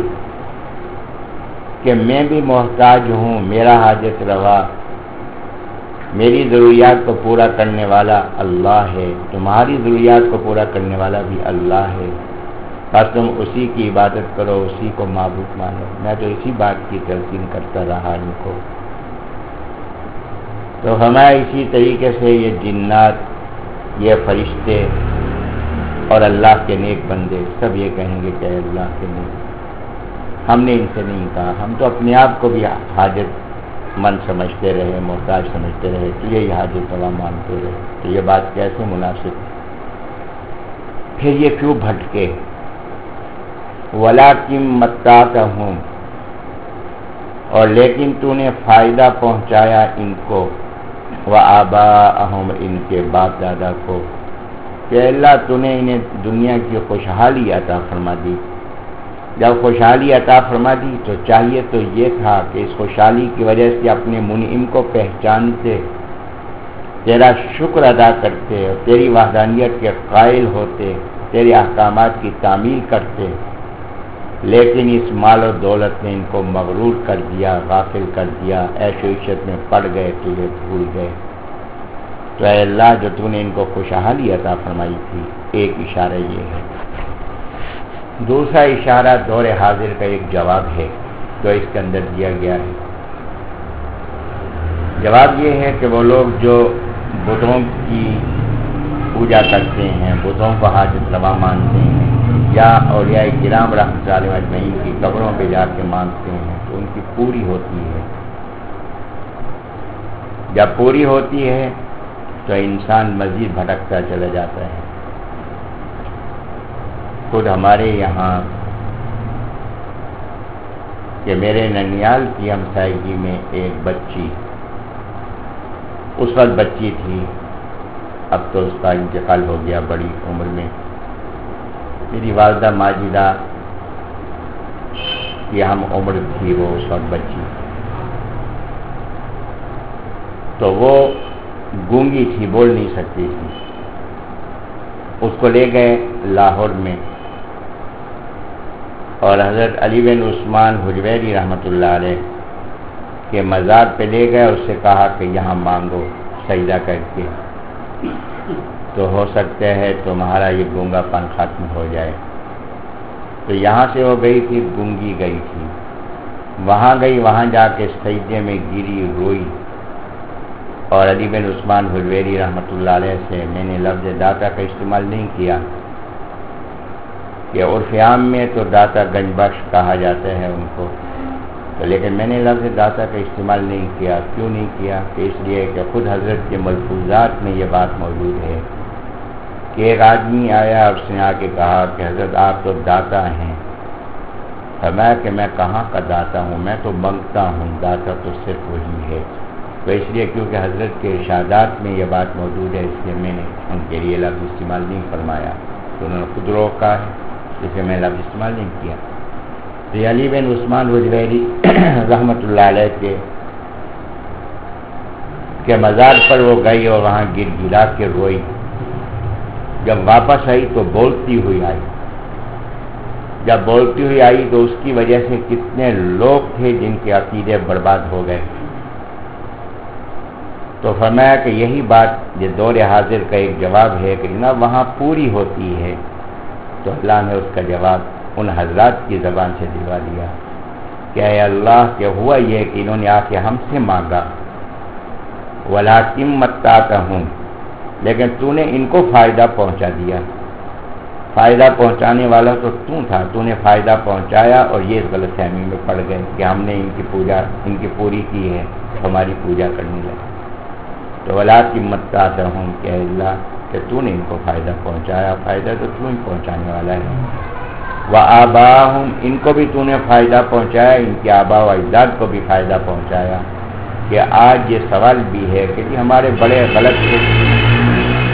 کہ میں بھی محتاج ہوں، میرا حاجت روا، میری ضروریات کو پورا کرنے والا اللہ ہے، تمہاری ضروریات کو پورا کرنے والا بھی اللہ ہے، بس تم اسی کی عبادت کرو، اسی کو معبود مانو۔ میں تو اسی بات کی تلقین کرتا رہا ان کو۔ تو ہمیں اسی طریقے سے یہ جنات، یہ فرشتے اور اللہ کے نیک بندے سب یہ کہیں گے کہ اے اللہ کے نیک، ہم نے ان سے نہیں کہا، ہم تو اپنے آپ کو بھی حاجت مند سمجھتے رہے، محتاج سمجھتے رہے، تجھے یہ حاجت روا مانتے رہے، تو یہ بات کیسے مناسب؟ پھر یہ کیوں بھٹکے؟ وَلَٰكِن مَتَّعْتَهُمْ، اور لیکن تو نے فائدہ پہنچایا ان کو، وَآبَاءَهُمْ، ان کے باپ دادا کو، کہ اللہ تو نے انہیں دنیا کی خوشحالی عطا فرما دی۔ جب خوشحالی عطا فرما دی تو چاہیے تو یہ تھا کہ اس خوشحالی کی وجہ سے اپنے منعم کو پہچانتے، تیرا شکر ادا کرتے اور تیری وحدانیت کے قائل ہوتے، تیرے احکامات کی تعمیل کرتے، لیکن اس مال و دولت نے ان کو مغرور کر دیا، غافل کر دیا، عیش و عشرت میں پڑ گئے، تجھے بھول گئے۔ تو اے اللہ جو تو نے ان کو خوشحالی عطا فرمائی تھی، ایک اشارہ یہ ہے۔ دوسرا اشارہ دور حاضر کا ایک جواب ہے جو اس کے اندر دیا گیا ہے۔ جواب یہ ہے کہ وہ لوگ جو بتوں کی پوجا کرتے ہیں، بتوں کو حاجت روا مانتے ہیں، یا اولیاء کرام رحمۃ اللہ علیہ اجمعین کی قبروں پہ جا کے مانگتے ہیں، تو ان کی پوری ہوتی ہے۔ جب پوری ہوتی ہے تو انسان مزید بھٹکتا چلا جاتا ہے۔ خود ہمارے یہاں کہ میرے ننیال کی ہمسائیگی میں ایک بچی، اس وقت بچی تھی، اب تو اس کا انتقال ہو گیا بڑی عمر میں، میری والدہ ماجدہ کی ہم عمر تھی، وہ اس وقت بچی، تو وہ گونگی تھی، بول نہیں سکتی تھی۔ اس کو لے گئے لاہور میں، اور حضرت علی بن عثمان حجویری رحمۃ اللہ علیہ کے مزار پہ لے گئے، اس سے کہا کہ یہاں مانگو سجدہ کر کے، تو ہو سکتا ہے تمہارا یہ گونگا پن ختم ہو جائے۔ تو یہاں سے وہ گئی تھی، گونگی گئی تھی، وہاں گئی، وہاں جا کے سجدے میں گری، روئی، اور علی بن عثمان حجویری رحمۃ اللہ علیہ سے میں نے لفظ داتا کا استعمال نہیں کیا، کہ عرف عام میں تو داتا گنج بخش کہا جاتا ہے ان کو، تو لیکن میں نے لفظ داتا کا استعمال نہیں کیا۔ کیوں نہیں کیا؟ کہ اس لیے کہ خود حضرت کے ملفوظات میں یہ بات موجود ہے کہ ایک آدمی آیا اور اس نے آ کے کہا کہ حضرت آپ تو داتا ہیں۔ فرمایا کہ میں کہاں کا داتا ہوں، میں تو منگتا ہوں، داتا تو صرف وہی ہے۔ تو اس لیے کیونکہ حضرت کے ارشادات میں یہ بات موجود ہے، اس لیے میں نے ان کے لیے لفظ استعمال نہیں فرمایا، تو انہوں نے خود روکا ہے، اس لیے میں لفظ استعمال نہیں کیا۔ تو علی بن عثمان حجویری رحمۃ اللہ علیہ کے کے مزار پر وہ گئی اور وہاں گر گرا کے روئی۔ جب واپس آئی تو بولتی ہوئی آئی، جب بولتی ہوئی آئی تو اس کی وجہ سے کتنے لوگ تھے جن کے عقیدے برباد ہو گئے۔ تو فرمایا کہ یہی بات یہ دور حاضر کا ایک جواب ہے کہ نہ وہاں پوری ہوتی ہے، تو اللہ نے اس کا جواب ان حضرات کی زبان سے دلوا دیا کہ اے اللہ، کہ ہوا یہ کہ انہوں نے آ کے ہم سے مانگا، وَلَٰكِن مَتَّعْتَهُمْ، لیکن تو نے ان کو فائدہ پہنچا دیا۔ فائدہ پہنچانے والا تو تو تھا، تو نے فائدہ پہنچایا، اور یہ اس غلط فہمی میں پڑ گئے کہ ہم نے ان کی پوجا ان کی پوری کی ہے، ہماری پوجا کرنے لگے۔ تو وَلَٰكِن مَتَّعْتَهُمْ، کہ اے اللہ کہ تو نے ان کو فائدہ پہنچایا، فائدہ تو تو ہی پہنچانے والا ہے۔ وَآبَاءَهُمْ، ان کو بھی تو نے فائدہ پہنچایا، ان کے آبا و اجداد کو بھی فائدہ پہنچایا۔ کہ آج یہ سوال بھی ہے کہ جی ہمارے بڑے غلط تھے،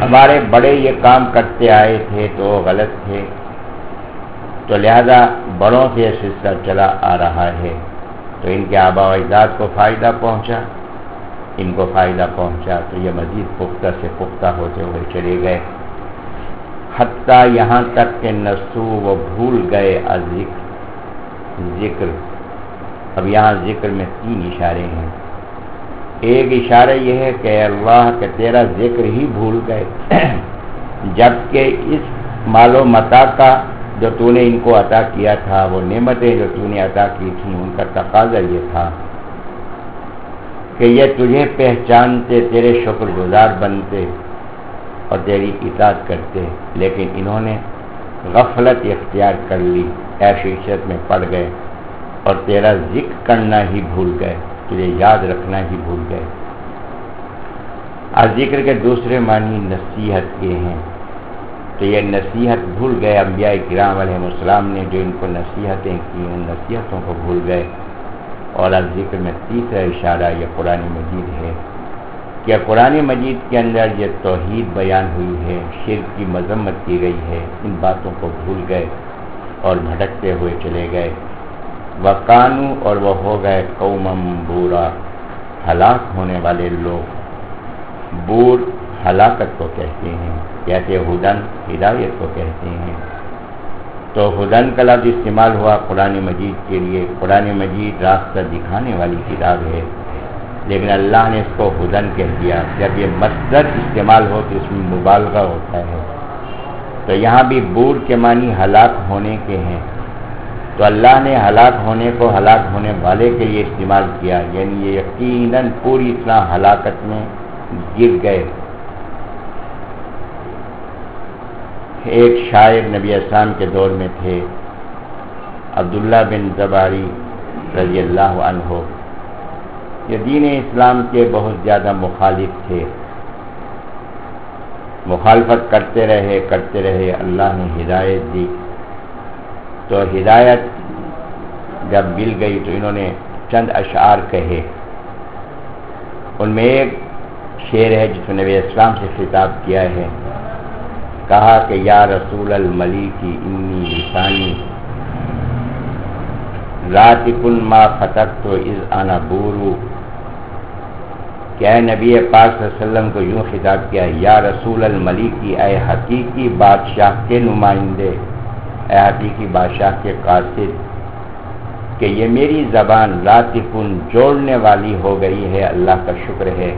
ہمارے بڑے یہ کام کرتے آئے تھے تو وہ غلط تھے، تو لہذا بڑوں سے یہ سلسلہ چلا آ رہا ہے، تو ان کے آباء و اجداد کو فائدہ پہنچا، ان کو فائدہ پہنچا، تو یہ مزید پختہ سے پختہ ہوتے ہوئے چلے گئے، حتیٰ یہاں تک کہ نسو وہ بھول گئے الذکر ذکر۔ اب یہاں ذکر میں تین اشارے ہیں۔ ایک اشارہ یہ ہے کہ اللہ کہ تیرا ذکر ہی بھول گئے، جبکہ اس مال و متاع کا جو تو نے ان کو عطا کیا تھا، وہ نعمتیں جو تو نے عطا کی تھیں، ان کا تقاضا یہ تھا کہ یہ تجھے پہچانتے، تیرے شکر گزار بنتے اور تیری اطاعت کرتے، لیکن انہوں نے غفلت اختیار کر لی، عیش و عشرت میں پڑ گئے اور تیرا ذکر کرنا ہی بھول گئے، تجھے یاد رکھنا ہی بھول گئے۔ اور ذکر کے دوسرے معنی نصیحت کے ہیں، تو یہ نصیحت بھول گئے، انبیاء کرام علیہ السلام نے جو ان کو نصیحتیں کی، ان نصیحتوں کو بھول گئے۔ اور اب ذکر میں تیسرا اشارہ یہ قرآن مجید ہے کہ قرآن مجید کے اندر یہ توحید بیان ہوئی ہے، شرک کی مذمت کی گئی ہے، ان باتوں کو بھول گئے اور بھٹکتے ہوئے چلے گئے۔ وَقَانُوا اور وہ ہو گئے قومًا بورا، ہلاک ہونے والے لوگ۔ بور ہلاکت کو کہتے ہیں، جیسے ہدن ہدایت کو کہتے ہیں، تو ہدن کا لفظ استعمال ہوا قرآن مجید کے لیے۔ قرآن مجید راستہ دکھانے والی کتاب ہے، لیکن اللہ نے اس کو ہدن کہہ دیا۔ جب یہ مصدر استعمال ہو تو اس میں مبالغہ ہوتا ہے، تو یہاں بھی بور کے معنی ہلاک ہونے کے ہیں، تو اللہ نے ہلاک ہونے کو ہلاک ہونے والے کے لیے استعمال کیا، یعنی یہ یقیناً پوری طرح ہلاکت میں گر گئے۔ ایک شاعر نبی اسلام کے دور میں تھے، عبداللہ بن زباری رضی اللہ عنہ، یہ دین اسلام کے بہت زیادہ مخالف تھے، مخالفت کرتے رہے کرتے رہے اللہ نے ہدایت دی، تو ہدایت جب مل گئی تو انہوں نے چند اشعار کہے۔ ان میں ایک شعر ہے جس میں نبی اسلام سے خطاب کیا ہے، کہا کہ یا رسول الملیکی انی لسانی راتکن ما فتقت اذ انا بورو، کہ اے نبی پاک صلی اللہ علیہ وسلم کو یوں خطاب کیا، یا رسول الملیکی، اے حقیقی بادشاہ کے نمائندے، اے حقیقی بادشاہ کے قاصد، کہ یہ میری زبان راتکن جوڑنے والی ہو گئی ہے، اللہ کا شکر ہے۔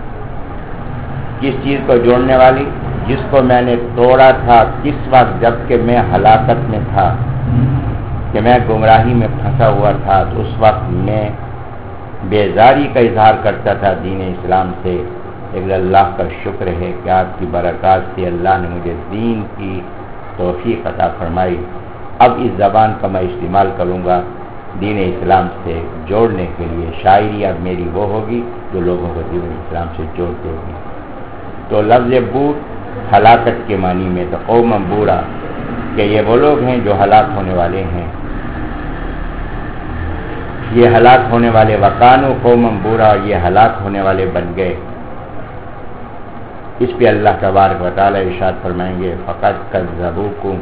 کس چیز کو جوڑنے والی؟ جس کو میں نے توڑا تھا، کس وقت؟ جب کہ میں ہلاکت میں تھا، کہ میں گمراہی میں پھنسا ہوا تھا، تو اس وقت میں بیزاری کا اظہار کرتا تھا دین اسلام سے، لیکن اللہ کا شکر ہے کہ آپ کی برکات سے اللہ نے مجھے دین کی توفیق عطا فرمائی۔ اب اس زبان کا میں استعمال کروں گا دین اسلام سے جوڑنے کے لیے۔ شاعری اب میری وہ ہوگی جو لوگوں کو دین اسلام سے جوڑ دے گی۔ تو لفظ بور ہلاکت کے معنی میں، تو قوم بورا کہ یہ وہ لوگ ہیں جو ہلاک ہونے والے ہیں، یہ ہلاک ہونے والے، وقانو قوم بورا، یہ ہلاک ہونے والے بن گئے۔ اس پہ اللہ تبارک و تعالی ارشاد فرمائیں گے فقط کذبوکم،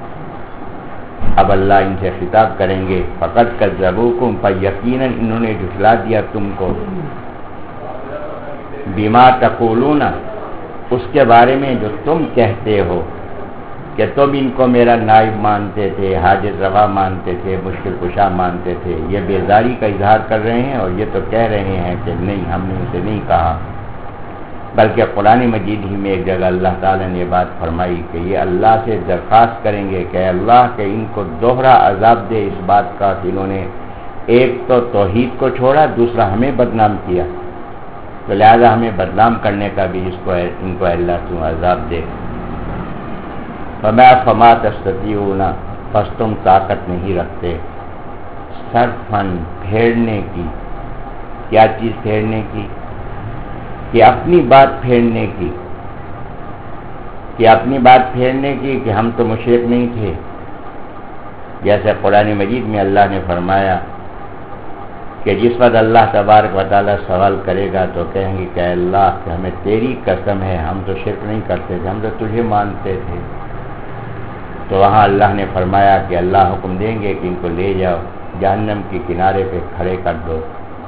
اب اللہ ان سے خطاب کریں گے فقط کذبوکم، پر یقیناً انہوں نے جھٹلا دیا تم کو، بما تقولون، اس کے بارے میں جو تم کہتے ہو کہ تم ان کو میرا نائب مانتے تھے، حاجت روا مانتے تھے، مشکل کشا مانتے تھے، یہ بیزاری کا اظہار کر رہے ہیں اور یہ تو کہہ رہے ہیں کہ نہیں، ہم نے اسے نہیں کہا، بلکہ قرآن مجید ہی میں ایک جگہ اللہ تعالیٰ نے یہ بات فرمائی کہ یہ اللہ سے درخواست کریں گے کہ اللہ کہ ان کو دوہرا عذاب دے اس بات کا کہ انہوں نے ایک تو توحید کو چھوڑا، دوسرا ہمیں بدنام کیا، تو لہذا ہمیں بدنام کرنے کا بھی اس کو ان کو اللہ تو عذاب دے۔ فما فما تستطيعون، پس تم طاقت نہیں رکھتے، صرفاً پھیرنے کی، کیا چیز پھیرنے کی؟ کہ اپنی بات پھیرنے کی، کہ اپنی بات پھیرنے کی کہ ہم تو مشرک نہیں تھے، جیسے قرآن مجید میں اللہ نے فرمایا کہ جس وقت اللہ تبارک و تعالیٰ سوال کرے گا تو کہیں گے کہ اللہ کہ ہمیں تیری قسم ہے ہم تو شرک نہیں کرتے تھے، ہم تو تجھے مانتے تھے. تو وہاں اللہ نے فرمایا کہ اللہ حکم دیں گے کہ ان کو لے جاؤ جہنم کے کنارے پہ کھڑے کر دو.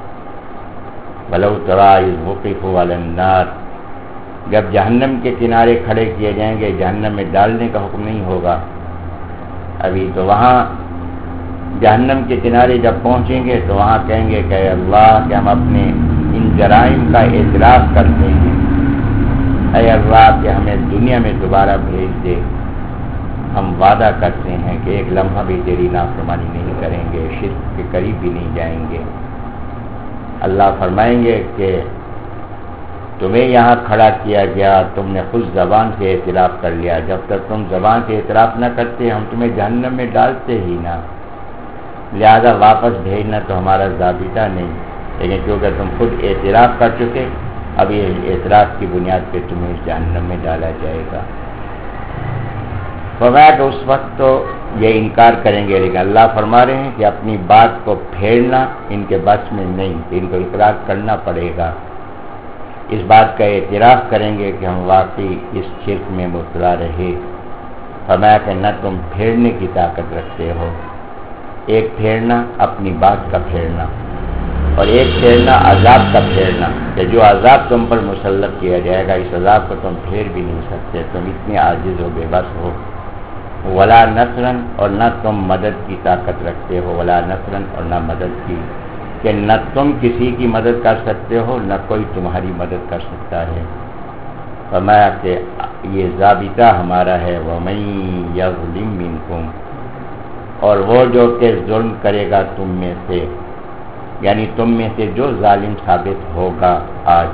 وَلَوْ تَرَىٰ إِذْ وُقِفُوا عَلَى النَّارِ، جب جہنم کے کنارے کھڑے کیے جائیں گے، جہنم میں ڈالنے کا حکم نہیں ہوگا ابھی. تو وہاں جہنم کے کنارے جب پہنچیں گے تو وہاں کہیں گے کہ اللہ کہ ہم اپنے ان جرائم کا اعتراف کرتے ہیں، اے اللہ کہ ہمیں دنیا میں دوبارہ بھیج دے. ہم وعدہ کرتے ہیں کہ ایک لمحہ بھی تیری نافرمانی نہیں کریں گے، شرک کے قریب بھی نہیں جائیں گے. اللہ فرمائیں گے کہ تمہیں یہاں کھڑا کیا گیا، تم نے خود زبان سے اعتراف کر لیا، جب تک تم زبان سے اعتراف نہ کرتے ہم تمہیں جہنم میں ڈالتے ہی نہ، لہذا واپس بھیجنا تو ہمارا ضابطہ نہیں. لیکن کیونکہ تم خود اعتراف کر چکے، اب یہ اعتراف کی بنیاد پہ تمہیں جہنم میں ڈالا جائے گا. فرمایا کہ اس وقت تو یہ انکار کریں گے، لیکن اللہ فرما رہے ہیں کہ اپنی بات کو پھیرنا ان کے بس میں نہیں، ان کو اقرار کرنا پڑے گا. اس بات کا اعتراف کریں گے کہ ہم واقعی اس شرک میں مبتلا رہے. فرمایا کہ نہ تم پھیرنے کی طاقت رکھتے ہو، ایک پھیرنا اپنی بات کا پھیرنا اور ایک پھیرنا عذاب کا پھیرنا، کہ جو عذاب تم پر مسلط کیا جائے گا اس عذاب کو تم پھیر بھی نہیں سکتے، تم اتنے عاجز ہو، بے بس ہو. ولا نصرن، اور نہ تم مدد کی طاقت رکھتے ہو، ولا نصرن، اور نہ مدد کی، کہ نہ تم کسی کی مدد کر سکتے ہو نہ کوئی تمہاری مدد کر سکتا ہے. فرمایا کہ یہ ضابطہ ہمارا ہے وَمَن يَظْلِم مِّنكُمْ، اور وہ جو کہ ظلم کرے گا تم میں سے، یعنی تم میں سے جو ظالم ثابت ہوگا آج.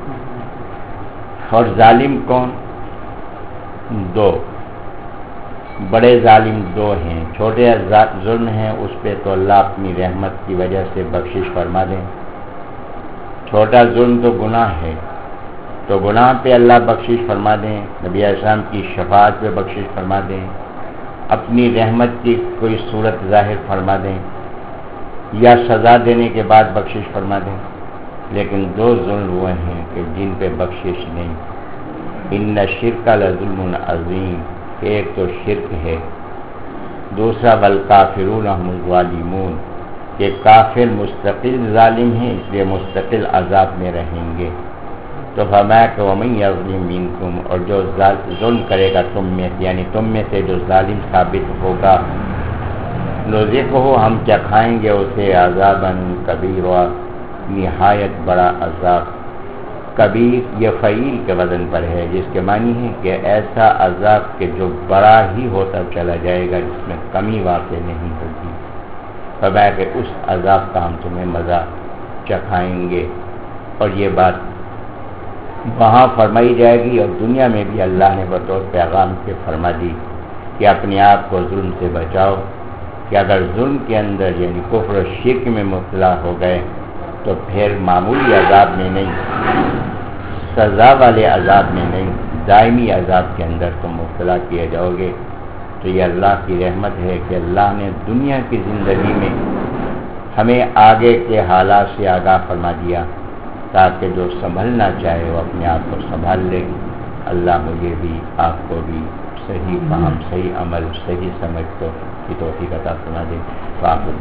اور ظالم کون؟ دو بڑے ظالم دو ہیں. چھوٹے ظلم ہیں اس پہ تو اللہ اپنی رحمت کی وجہ سے بخشش فرما دیں. چھوٹا ظلم تو گناہ ہے، تو گناہ پہ اللہ بخشش فرما دیں، نبی علیہ السلام کی شفاعت پہ بخشش فرما دیں، اپنی رحمت کی کوئی صورت ظاہر فرما دیں، یا سزا دینے کے بعد بخشش فرما دیں. لیکن دو ظلم وہ ہیں کہ جن پہ بخشش نہیں. ان الشرک لظلم عظیم، ایک تو شرک ہے، دوسرا والکافرون هم الظالمون، کہ کافر مستقل ظالم ہیں اس لیے مستقل عذاب میں رہیں گے. تو فرمایا کہ وَمَن يَظْلِم مِّنكُمْ، اور جو ظلم کرے گا تم میں سے، یعنی تم میں سے جو ظالم ثابت ہوگا، نُذِقْهُ، ہم چکھائیں گے اسے عذابًا کبیرا، نہایت بڑا عذاب. کبیر یہ فعیل کے وزن پر ہے، جس کے معنی ہے کہ ایسا عذاب کہ جو بڑا ہی ہوتا چلا جائے گا، جس میں کمی واقع نہیں ہوگی. فرمایا کہ اس عذاب کا ہم تمہیں مزہ چکھائیں گے. اور یہ بات وہاں فرمائی جائے گی اور دنیا میں بھی اللہ نے بطور پیغام کے فرما دی کہ اپنے آپ کو ظلم سے بچاؤ، کہ اگر ظلم کے اندر یعنی کفر و شرک میں مبتلا ہو گئے تو پھر معمولی عذاب میں نہیں، سزا والے عذاب میں نہیں، دائمی عذاب کے اندر تم مبتلا کیے جاؤ گے. تو یہ اللہ کی رحمت ہے کہ اللہ نے دنیا کی زندگی میں ہمیں آگے کے حالات سے آگاہ فرما دیا تاکہ جو سنبھلنا چاہے وہ اپنے آپ کو سنبھال لے. اللہ مجھے بھی آپ کو بھی صحیح فہم، صحیح عمل، صحیح سمجھ کو کی توفیق عطا فرما دے. فاقد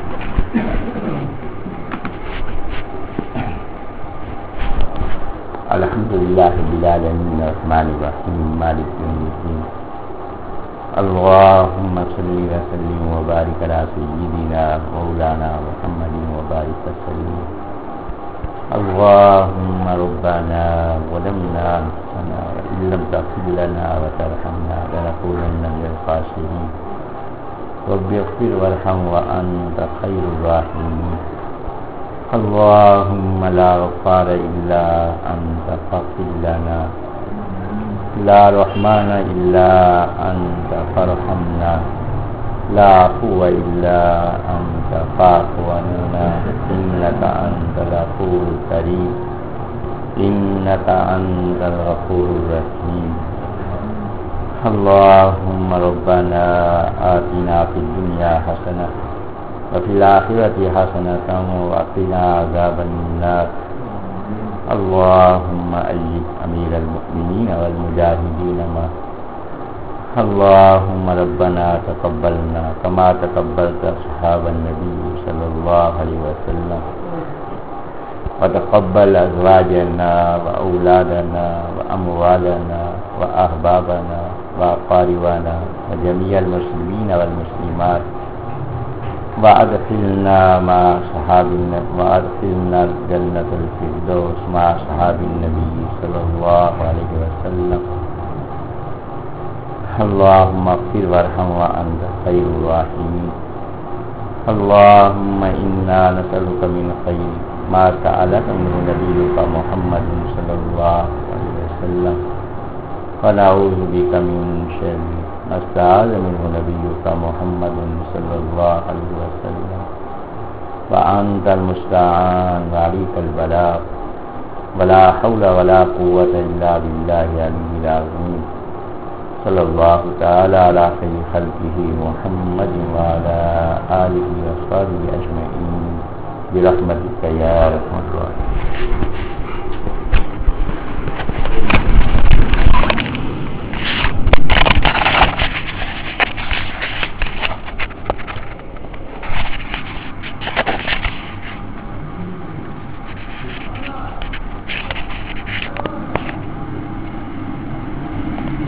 الحمدللہ رب العالمین الرحمن الرحیم مالک یوم الدین. اللہم صلی وسلم وبارک علی سیدنا مولانا محمد وبارک وسلم. اللہم ربنا ظلمنا انفسنا وإن لم تغفر لنا وترحمنا لنكونن من الخاسرین. رب اغفر وارحم وأنت خیر الراحمین. اللہم لا غفار الا انت فاغفر لنا، لا رحمان الا انت فارحمنا، لا عفو الا انت فاعف عنا، انك انت الغفور الكريم، انك انت الغفور الرحيم. اللهم ربنا آتنا في الدنيا حسنة وفي الآخرة حسنة وقنا عذاب النار. اللهم أيد أمير المؤمنين والمجاهدين ما اللهم ربنا تقبلنا كما تقبلت أصحاب النبي صلى الله عليه وسلم، وتقبل أزواجنا وأولادنا وأموالنا وأحبابنا وأقاربنا وجميع المسلمين والمسلمات، وأدخلنا مع أصحاب وأدخلنا جنة الفردوس مع أصحاب النبي صلى الله عليه وسلم. اللهم اغفر وارحم وأنت خير الراحمين. اللهم إنا نسألك من خير ما سألك منه نبيك محمد صلى الله عليه وسلم، ونعوذ بك من شر ما استعاذ منه نبيك محمد صلى الله عليه وسلم، وأنت المستعان وعليك البلاغ، ولا حول ولا قوة إلا بالله العلي العظيم. صلى الله تعالى على خير خلقه محمد وعلى آله وصحبه أجمعين برحمتك يا أرحم الراحمين.